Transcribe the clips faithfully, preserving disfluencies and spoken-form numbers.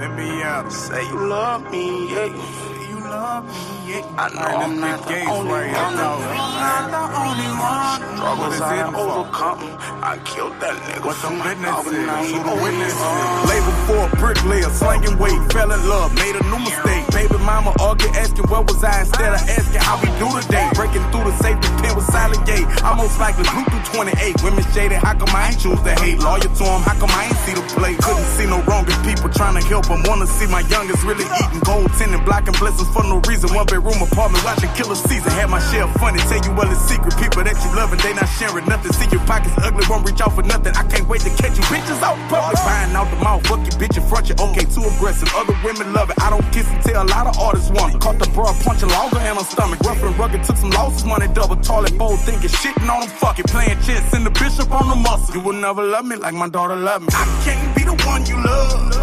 Let me out. Say you love me, yeah. Say you love me, yeah. I know right, I'm not the only right one. I'm not the only one. Struggles I overcome. I killed that nigga what for my dog and now he witness. uh, Label for a bricklayer, slanging weight, fell in love, made a new mistake. Baby mama argue, asking where was I instead of asking how we do today. Breaking through the safety pin with silent gate. I most likely blew through twenty-eight. Women shaded, how come I ain't choose to hate? Lawyer to him, how come I ain't see the play? Couldn't see no wrong in people trying to help them. Wanna see my youngest really eating gold tinted, blocking blessings for no reason. One bedroom apartment, watching killer season. Had my share of funny, tell you well it's secret. People that you love and they not sharing nothing. See your pockets ugly, won't reach out for nothing. I can't wait to catch you bitches out in public. Buying out the mouth, fuck your bitch in front you. Okay, too aggressive. Other women love it. I don't kiss and tell. A lot of artists want it. Caught the broad punching longer in her stomach. Rough and rugged, took some losses, money double. Toilet bowl thinking, shitting on them, fuck it. Playing chess in the bishop on the muscle. You will never love me like my daughter loved me. I can't be the one you love.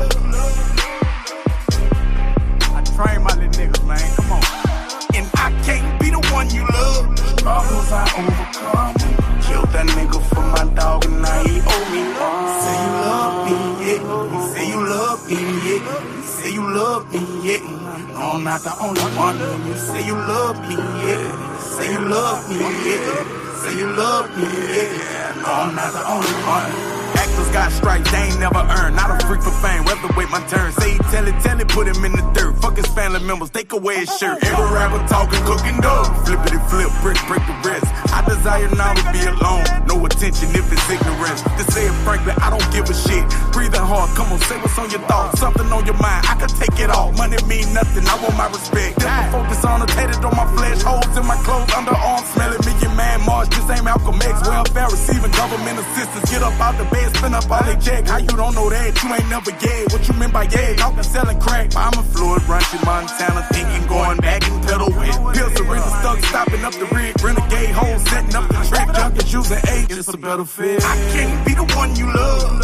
I train my little niggas, man. Come on. And I can't be the one you love. Struggles I overcome. Killed that nigga for my dog and now he owe me one. Say you love me, yeah. Say you love me, yeah. Say you love me, yeah. No, I'm not the only one. You say you love me, yeah. Say you love me, yeah. Say you love me, yeah. No, I'm not the only one. Actors got stripes, they ain't never earned. Not a freak for fame, rather wait my turn. Say he tell it, tell it, put him in the dirt. Fuck his family members, take away his shirt. Every rapper talking, cooking dough. Flippity flip, brick, break the rest. I desire now to be alone. No attention if it's ignorance. To say it frankly, I don't give a shit. Breathing hard, come on, say what's on your thoughts. Something on your mind, I can take it all. Money mean nothing, I want my respect. Different focus on the tatted on my flesh. Holes in my clothes, underarms, smelling me, your man Mars. This ain't Malcolm X. Welfare receiving government assistance. Get up out the bed, spin up all they check. How you don't know that? You ain't never gay. What you mean by yeah? Talking selling crack. I'm a fluid, rushing Montana, thinking going back and pedal with. Pills are really stuck, stopping up the rig. Renegade hoes, setting up the trick. Junkies using age, it's a better fit. I can't be the one you love.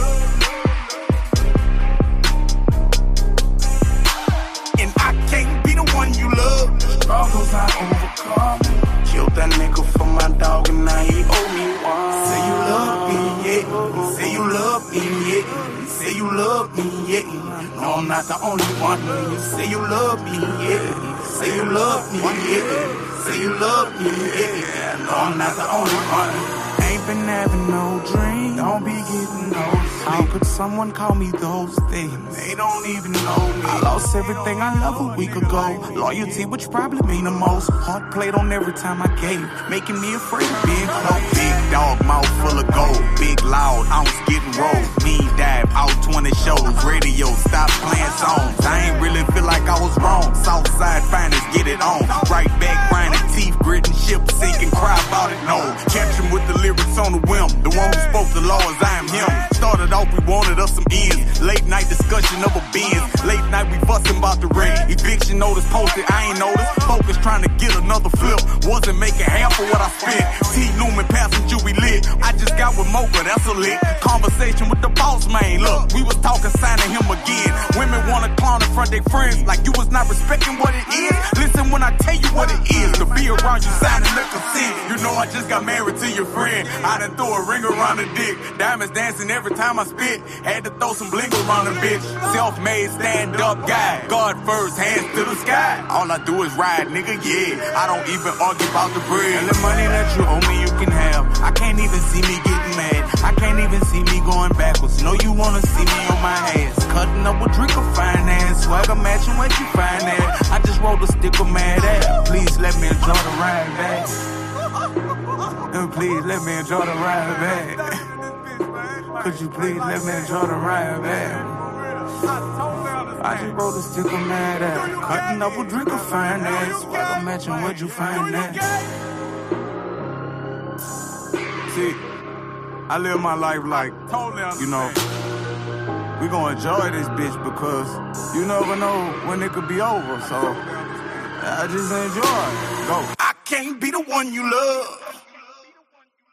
And I can't be the one you love. Struggles I overcome. Killed that nigga for my dog and now he owe me one. Say you love me, yeah. Say you love me, yeah. Say you love me, yeah. No, I'm not the only one. You say you love me, yeah. Say you love me, yeah. Say you love me, yeah. No, I'm not the only one. Ain't been having no dream. Don't be getting no sleep. How could someone call me those things? They don't even know me. I lost everything I loved a week ago. Loyalty, which probably mean the most. Heart played on every time I gave, making me afraid of being close. Big dog, mouth full of gold. Big loud, ounce getting rolled. Mean dive, out twenty shows. Radio, stop playing songs. I ain't really feel like I was wrong. Southside finest, get it on. Right back, grinding teeth, gritting, ship sinking, cry about it, no. Catch him with the lyrics on the whim. The one who spoke the law as I am him. Started off, we wanted us some ends. Late night discussion of a Benz. Late night, we fussing about the rate. Eviction notice posted, I ain't noticed. Focus trying to get another flip. Wasn't making half of what I spent. T Newman passenger, we lit. I just got with Mocha, that's a lit. Conversation with the boss man. Look, we was talking, signing him again. Women wanna clown in front of their friends like you was not respecting what it is. Listen when I tell you what it is. To be around you, signing the consent. You know I just got married to your friend. I done threw a ring around the dick. Diamonds dancing every time I spit. Had to throw some bling around the bitch. Self-made stand-up guy. God first, hands to the sky. All I do is ride, nigga, yeah. I don't even argue about the bread. And the money that you owe me, you can have. I can't even see me getting mad. I can't even see me going backwards. Know you wanna see me on my ass. Cutting up a drink of finance. Swagger matching what you find at. I just rolled a stick of mad ass. Please let me enjoy the ride back. And please let me enjoy the ride back. Could you please let me enjoy the ride back? I just rolled a stick of mad ass. Cutting up a drink of finance. Swagger matching what you find at. See, I live my life like, you know, we gonna enjoy this bitch because you never know when it could be over. So I just enjoy. Go. I can't be the one you love.